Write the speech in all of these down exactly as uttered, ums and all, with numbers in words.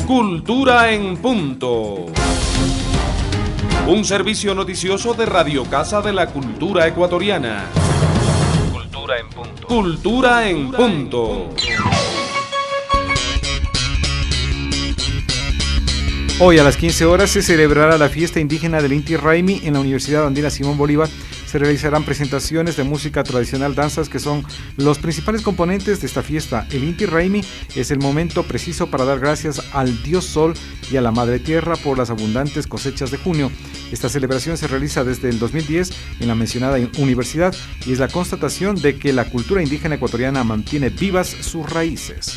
Cultura en punto. Un servicio noticioso de Radio Casa de la Cultura Ecuatoriana. Cultura en punto. Cultura en punto. Hoy a las quince horas se celebrará la fiesta indígena del Inti Raymi en la Universidad Andina Simón Bolívar. Se realizarán presentaciones de música tradicional, danzas, que son los principales componentes de esta fiesta. El Inti Raymi es el momento preciso para dar gracias al Dios Sol y a la Madre Tierra por las abundantes cosechas de junio. Esta celebración se realiza desde el dos mil diez en la mencionada universidad y es la constatación de que la cultura indígena ecuatoriana mantiene vivas sus raíces.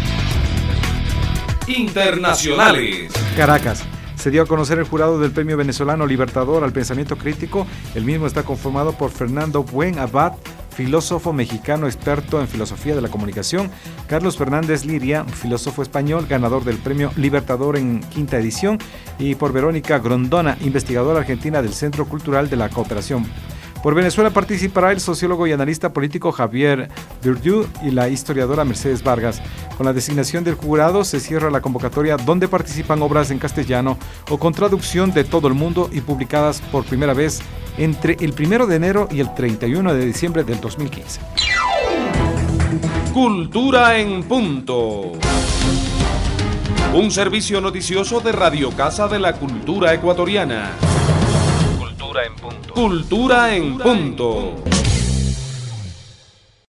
Internacionales. Caracas. Se dio a conocer el jurado del Premio Venezolano Libertador al Pensamiento Crítico. El mismo está conformado por Fernando Buen Abad, filósofo mexicano experto en filosofía de la comunicación; Carlos Fernández Liria, filósofo español, ganador del Premio Libertador en quinta edición; y por Verónica Grondona, investigadora argentina del Centro Cultural de la Cooperación. Por Venezuela participará el sociólogo y analista político Javier Durdieu y la historiadora Mercedes Vargas. Con la designación del jurado se cierra la convocatoria, donde participan obras en castellano o con traducción de todo el mundo y publicadas por primera vez entre el primero de enero y el treinta y uno de diciembre del dos mil quince. Cultura en punto. Un servicio noticioso de Radio Casa de la Cultura Ecuatoriana. Cultura en punto. Cultura en punto.